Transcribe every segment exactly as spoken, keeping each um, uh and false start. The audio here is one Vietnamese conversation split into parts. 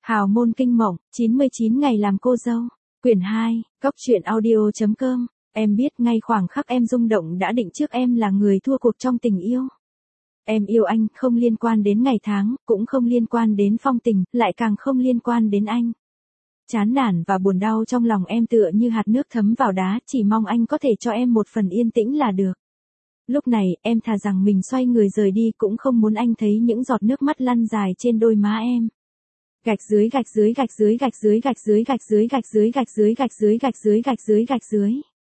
Hào môn kinh mộng, chín mươi chín ngày làm cô dâu. Quyển hai, Cóc truyện audio chấm com. Em biết ngay khoảng khắc em rung động đã định trước em là người thua cuộc trong tình yêu. Em yêu anh không liên quan đến ngày tháng, cũng không liên quan đến phong tình, lại càng không liên quan đến anh. Chán nản và buồn đau trong lòng em tựa như hạt nước thấm vào đá, chỉ mong anh có thể cho em một phần yên tĩnh là được. Lúc này, em thà rằng mình xoay người rời đi cũng không muốn anh thấy những giọt nước mắt lăn dài trên đôi má em. Gạch dưới gạch dưới gạch dưới gạch dưới gạch dưới gạch dưới gạch dưới gạch dưới gạch dưới gạch dưới gạch dưới gạch dưới.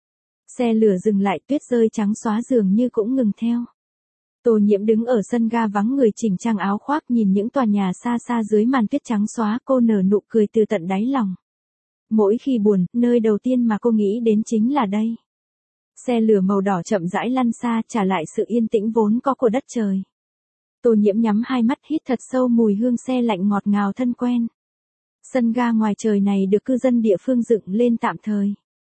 Xe lửa dừng lại, tuyết rơi trắng xóa dường như cũng ngừng theo. Tô Nhiễm đứng ở sân ga vắng người chỉnh trang áo khoác nhìn những tòa nhà xa xa dưới màn tuyết trắng xóa, cô nở nụ cười từ tận đáy lòng. Mỗi khi buồn, nơi đầu tiên mà cô nghĩ đến chính là đây. Xe lửa màu đỏ chậm rãi lăn xa, trả lại sự yên tĩnh vốn có của đất trời. Tô Nhiễm nhắm hai mắt hít thật sâu mùi hương xe lạnh ngọt ngào thân quen. Sân ga ngoài trời này được cư dân địa phương dựng lên tạm thời.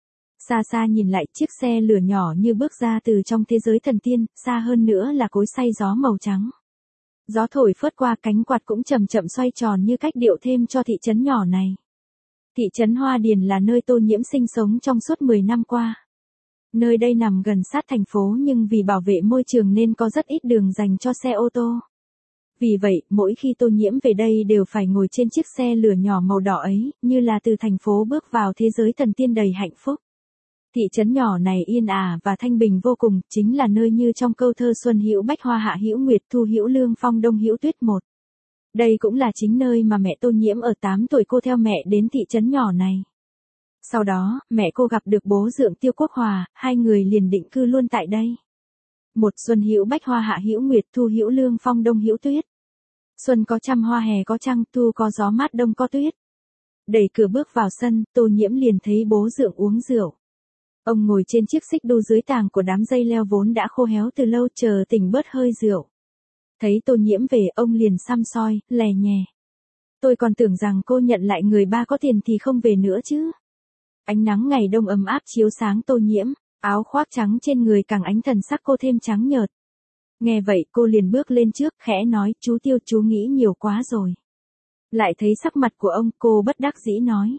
Xa xa nhìn lại, chiếc xe lửa nhỏ như bước ra từ trong thế giới thần tiên, xa hơn nữa là cối xay gió màu trắng. Gió thổi phớt qua, cánh quạt cũng chậm chậm xoay tròn như cách điệu thêm cho thị trấn nhỏ này. Thị trấn Hoa Điền là nơi Tô Nhiễm sinh sống trong suốt mười năm qua. Nơi đây nằm gần sát thành phố nhưng vì bảo vệ môi trường nên có rất ít đường dành cho xe ô tô. Vì vậy, mỗi khi Tô Nhiễm về đây đều phải ngồi trên chiếc xe lửa nhỏ màu đỏ ấy, như là từ thành phố bước vào thế giới thần tiên đầy hạnh phúc. Thị trấn nhỏ này yên ả và thanh bình vô cùng, chính là nơi như trong câu thơ Xuân hữu bách hoa hạ hữu nguyệt thu hữu lương phong đông hữu tuyết một. Đây cũng là chính nơi mà mẹ Tô Nhiễm ở tám tuổi cô theo mẹ đến thị trấn nhỏ này. Sau đó, mẹ cô gặp được bố dượng Tiêu Quốc Hòa, hai người liền định cư luôn tại đây. Một xuân hữu bách hoa hạ hữu nguyệt thu hữu lương phong đông hữu tuyết. Xuân có trăm hoa hè có trăng, thu có gió mát đông có tuyết. Đẩy cửa bước vào sân, Tô Nhiễm liền thấy bố dượng uống rượu. Ông ngồi trên chiếc xích đu dưới tàng của đám dây leo vốn đã khô héo từ lâu chờ tỉnh bớt hơi rượu. Thấy Tô Nhiễm về, ông liền săm soi, lè nhè. Tôi còn tưởng rằng cô nhận lại người ba có tiền thì không về nữa chứ. Ánh nắng ngày đông ấm áp chiếu sáng Tô Nhiễm, áo khoác trắng trên người càng ánh thần sắc cô thêm trắng nhợt. Nghe vậy cô liền bước lên trước, khẽ nói, chú Tiêu chú nghĩ nhiều quá rồi. Lại thấy sắc mặt của ông, cô bất đắc dĩ nói.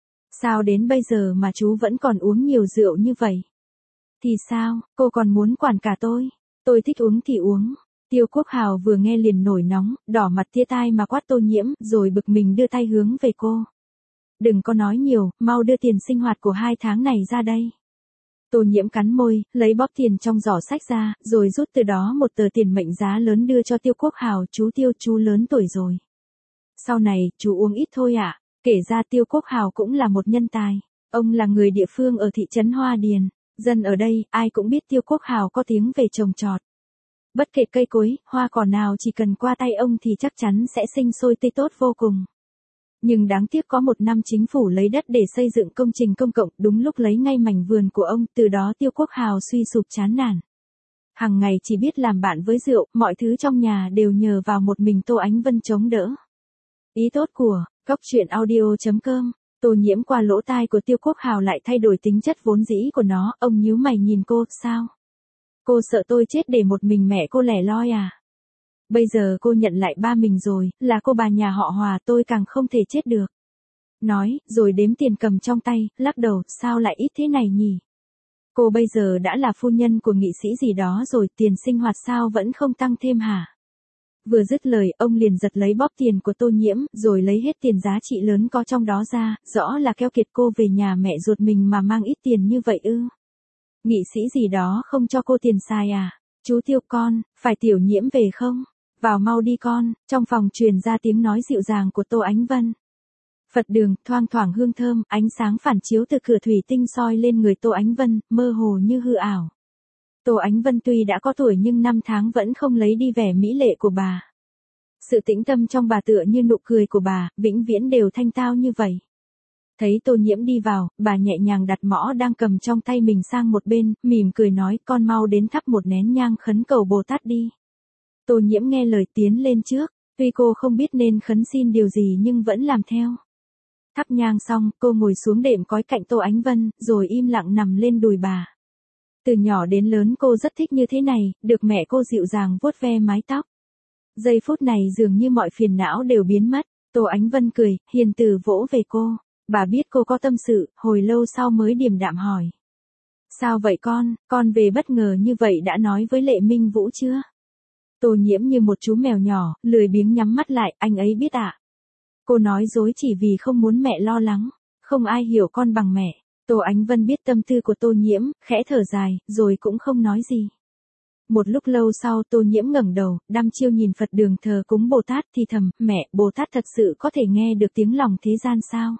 Sao đến bây giờ mà chú vẫn còn uống nhiều rượu như vậy? Thì sao, cô còn muốn quản cả tôi? Tôi thích uống thì uống. Tiêu Quốc Hào vừa nghe liền nổi nóng, đỏ mặt tia tai mà quát Tô Nhiễm, rồi bực mình đưa tay hướng về cô. Đừng có nói nhiều, mau đưa tiền sinh hoạt của hai tháng này ra đây. Tô Nhiễm cắn môi, lấy bóp tiền trong giỏ sách ra, rồi rút từ đó một tờ tiền mệnh giá lớn đưa cho Tiêu Quốc Hào, chú Tiêu chú lớn tuổi rồi. Sau này, chú uống ít thôi ạ. À? Kể ra Tiêu Quốc Hào cũng là một nhân tài. Ông là người địa phương ở thị trấn Hoa Điền. Dân ở đây, ai cũng biết Tiêu Quốc Hào có tiếng về trồng trọt. Bất kể cây cối, hoa cỏ nào chỉ cần qua tay ông thì chắc chắn sẽ sinh sôi tươi tốt vô cùng. Nhưng đáng tiếc có một năm chính phủ lấy đất để xây dựng công trình công cộng, đúng lúc lấy ngay mảnh vườn của ông, từ đó Tiêu Quốc Hào suy sụp chán nản. Hằng ngày chỉ biết làm bạn với rượu, mọi thứ trong nhà đều nhờ vào một mình Tô Ánh Vân chống đỡ. Ý tốt của Cóc truyện audio chấm com. Tô Nhiễm qua lỗ tai của Tiêu Quốc Hào lại thay đổi tính chất vốn dĩ của nó, ông nhíu mày nhìn cô, sao? Cô sợ tôi chết để một mình mẹ cô lẻ loi à? Bây giờ cô nhận lại ba mình rồi, là cô bà nhà họ Hòa, tôi càng không thể chết được. Nói, rồi đếm tiền cầm trong tay, lắc đầu, sao lại ít thế này nhỉ? Cô bây giờ đã là phu nhân của nghị sĩ gì đó rồi, tiền sinh hoạt sao vẫn không tăng thêm hả? Vừa dứt lời, ông liền giật lấy bóp tiền của Tô Nhiễm, rồi lấy hết tiền giá trị lớn có trong đó ra, rõ là keo kiệt cô về nhà mẹ ruột mình mà mang ít tiền như vậy ư. Nghị sĩ gì đó không cho cô tiền xài à? Chú Tiêu con, phải Tiểu Nhiễm về không? Vào mau đi con, trong phòng truyền ra tiếng nói dịu dàng của Tô Ánh Vân. Phật đường, thoang thoảng hương thơm, ánh sáng phản chiếu từ cửa thủy tinh soi lên người Tô Ánh Vân, mơ hồ như hư ảo. Tô Ánh Vân tuy đã có tuổi nhưng năm tháng vẫn không lấy đi vẻ mỹ lệ của bà. Sự tĩnh tâm trong bà tựa như nụ cười của bà, vĩnh viễn đều thanh tao như vậy. Thấy Tô Nhiễm đi vào, bà nhẹ nhàng đặt mõ đang cầm trong tay mình sang một bên, mỉm cười nói, con mau đến thắp một nén nhang khấn cầu Bồ Tát đi. Tô Nhiễm nghe lời tiến lên trước, tuy cô không biết nên khấn xin điều gì nhưng vẫn làm theo. Thắp nhang xong, cô ngồi xuống đệm cói cạnh Tô Ánh Vân, rồi im lặng nằm lên đùi bà. Từ nhỏ đến lớn cô rất thích như thế này, được mẹ cô dịu dàng vuốt ve mái tóc. Giây phút này dường như mọi phiền não đều biến mất. Tô Ánh Vân cười, hiền từ vỗ về cô. Bà biết cô có tâm sự, hồi lâu sau mới điềm đạm hỏi. Sao vậy con, con về bất ngờ như vậy đã nói với Lệ Minh Vũ chưa? Tô Nhiễm như một chú mèo nhỏ, lười biếng nhắm mắt lại, anh ấy biết ạ. À? Cô nói dối chỉ vì không muốn mẹ lo lắng, không ai hiểu con bằng mẹ. Tô Ánh Vân biết tâm tư của Tô Nhiễm, khẽ thở dài, rồi cũng không nói gì. Một lúc lâu sau Tô Nhiễm ngẩng đầu, đăm chiêu nhìn Phật đường thờ cúng Bồ Tát thì thầm, mẹ, Bồ Tát thật sự có thể nghe được tiếng lòng thế gian sao?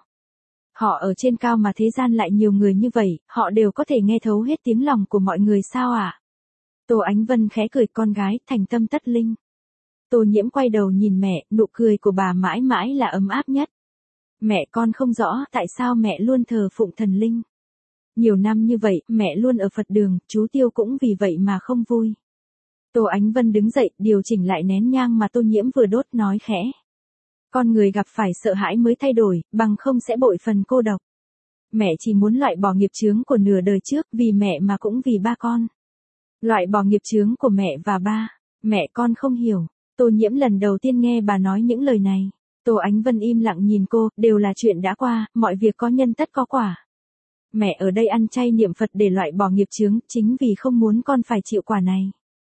Họ ở trên cao mà thế gian lại nhiều người như vậy, họ đều có thể nghe thấu hết tiếng lòng của mọi người sao ạ? À? Tô Ánh Vân khẽ cười, con gái, thành tâm tất linh. Tô Nhiễm quay đầu nhìn mẹ, nụ cười của bà mãi mãi là ấm áp nhất. Mẹ, con không rõ tại sao mẹ luôn thờ phụng thần linh. Nhiều năm như vậy, mẹ luôn ở Phật đường, chú Tiêu cũng vì vậy mà không vui. Tô Ánh Vân đứng dậy, điều chỉnh lại nén nhang mà Tô Nhiễm vừa đốt, nói khẽ. Con người gặp phải sợ hãi mới thay đổi, bằng không sẽ bội phần cô độc. Mẹ chỉ muốn loại bỏ nghiệp chướng của nửa đời trước, vì mẹ mà cũng vì ba con. Loại bỏ nghiệp chướng của mẹ và ba. Mẹ, con không hiểu. Tô Nhiễm lần đầu tiên nghe bà nói những lời này. Tô Ánh Vân im lặng nhìn cô, đều là chuyện đã qua, mọi việc có nhân tất có quả. Mẹ ở đây ăn chay niệm Phật để loại bỏ nghiệp chướng, chính vì không muốn con phải chịu quả này.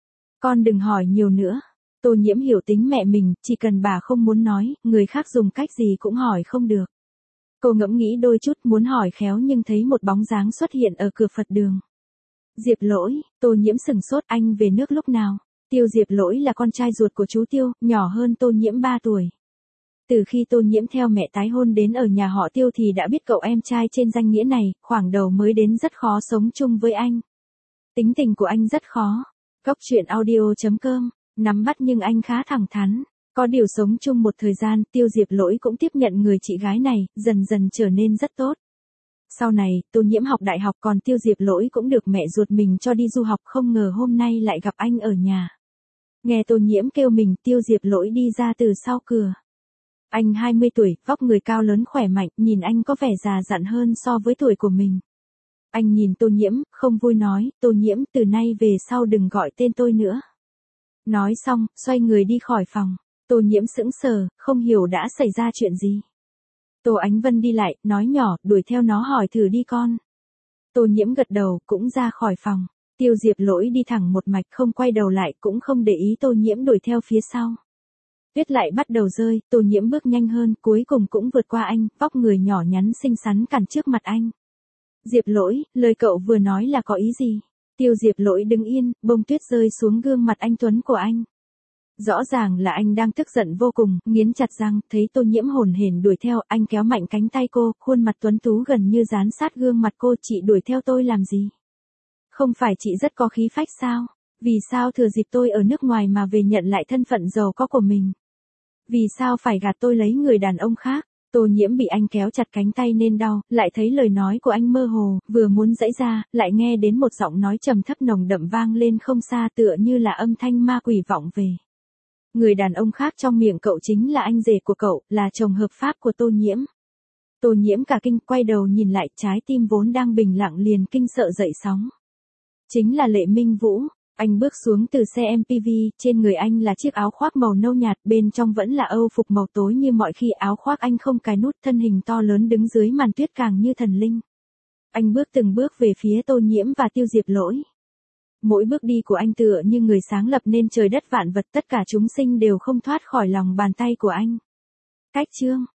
Con đừng hỏi nhiều nữa. Tô Nhiễm hiểu tính mẹ mình, chỉ cần bà không muốn nói, người khác dùng cách gì cũng hỏi không được. Cô ngẫm nghĩ đôi chút muốn hỏi khéo nhưng thấy một bóng dáng xuất hiện ở cửa Phật đường. Diệp Lỗi, Tô Nhiễm sừng sốt, anh về nước lúc nào? Tiêu Diệp Lỗi là con trai ruột của chú Tiêu, nhỏ hơn Tô Nhiễm ba tuổi. Từ khi Tô Nhiễm theo mẹ tái hôn đến ở nhà họ Tiêu thì đã biết cậu em trai trên danh nghĩa này, khoảng đầu mới đến rất khó sống chung với anh. Tính tình của anh rất khó. Cốc truyện audio chấm com, nắm bắt nhưng anh khá thẳng thắn. Có điều sống chung một thời gian, Tiêu Diệp Lỗi cũng tiếp nhận người chị gái này, dần dần trở nên rất tốt. Sau này, Tô Nhiễm học đại học còn Tiêu Diệp Lỗi cũng được mẹ ruột mình cho đi du học, không ngờ hôm nay lại gặp anh ở nhà. Nghe Tô Nhiễm kêu mình, Tiêu Diệp Lỗi đi ra từ sau cửa. Anh hai mươi tuổi, vóc người cao lớn khỏe mạnh, nhìn anh có vẻ già dặn hơn so với tuổi của mình. Anh nhìn Tô Nhiễm, không vui nói, Tô Nhiễm, từ nay về sau đừng gọi tên tôi nữa. Nói xong, xoay người đi khỏi phòng. Tô Nhiễm sững sờ, không hiểu đã xảy ra chuyện gì. Tô Ánh Vân đi lại, nói nhỏ, đuổi theo nó hỏi thử đi con. Tô Nhiễm gật đầu, cũng ra khỏi phòng. Tiêu Diệp Lỗi đi thẳng một mạch, không quay đầu lại, cũng không để ý Tô Nhiễm đuổi theo phía sau. Tuyết lại bắt đầu rơi, Tô Nhiễm bước nhanh hơn, cuối cùng cũng vượt qua anh, vóc người nhỏ nhắn xinh xắn cản trước mặt anh. Diệp Lỗi, lời cậu vừa nói là có ý gì? Tiêu Diệp Lỗi đứng yên, bông tuyết rơi xuống gương mặt anh tuấn của anh. Rõ ràng là anh đang tức giận vô cùng, nghiến chặt răng, thấy Tô Nhiễm hồn hển đuổi theo, anh kéo mạnh cánh tay cô, khuôn mặt tuấn tú gần như dán sát gương mặt cô, chị đuổi theo tôi làm gì? Không phải chị rất có khí phách sao? Vì sao thừa dịp tôi ở nước ngoài mà về nhận lại thân phận giàu có của mình? Vì sao phải gạt tôi lấy người đàn ông khác? Tô Nhiễm bị anh kéo chặt cánh tay nên đau, lại thấy lời nói của anh mơ hồ, vừa muốn giãy ra, lại nghe đến một giọng nói trầm thấp nồng đậm vang lên không xa, tựa như là âm thanh ma quỷ vọng về. Người đàn ông khác trong miệng cậu chính là anh rể của cậu, là chồng hợp pháp của Tô Nhiễm. Tô Nhiễm cả kinh, quay đầu nhìn lại, trái tim vốn đang bình lặng liền kinh sợ dậy sóng. Chính là Lệ Minh Vũ. Anh bước xuống từ xe em pê vê, trên người anh là chiếc áo khoác màu nâu nhạt, bên trong vẫn là âu phục màu tối như mọi khi, áo khoác anh không cài nút, thân hình to lớn đứng dưới màn tuyết càng như thần linh. Anh bước từng bước về phía Tô Nhiễm và Tiêu Diệp Lỗi. Mỗi bước đi của anh tựa như người sáng lập nên trời đất vạn vật, tất cả chúng sinh đều không thoát khỏi lòng bàn tay của anh. Cách chương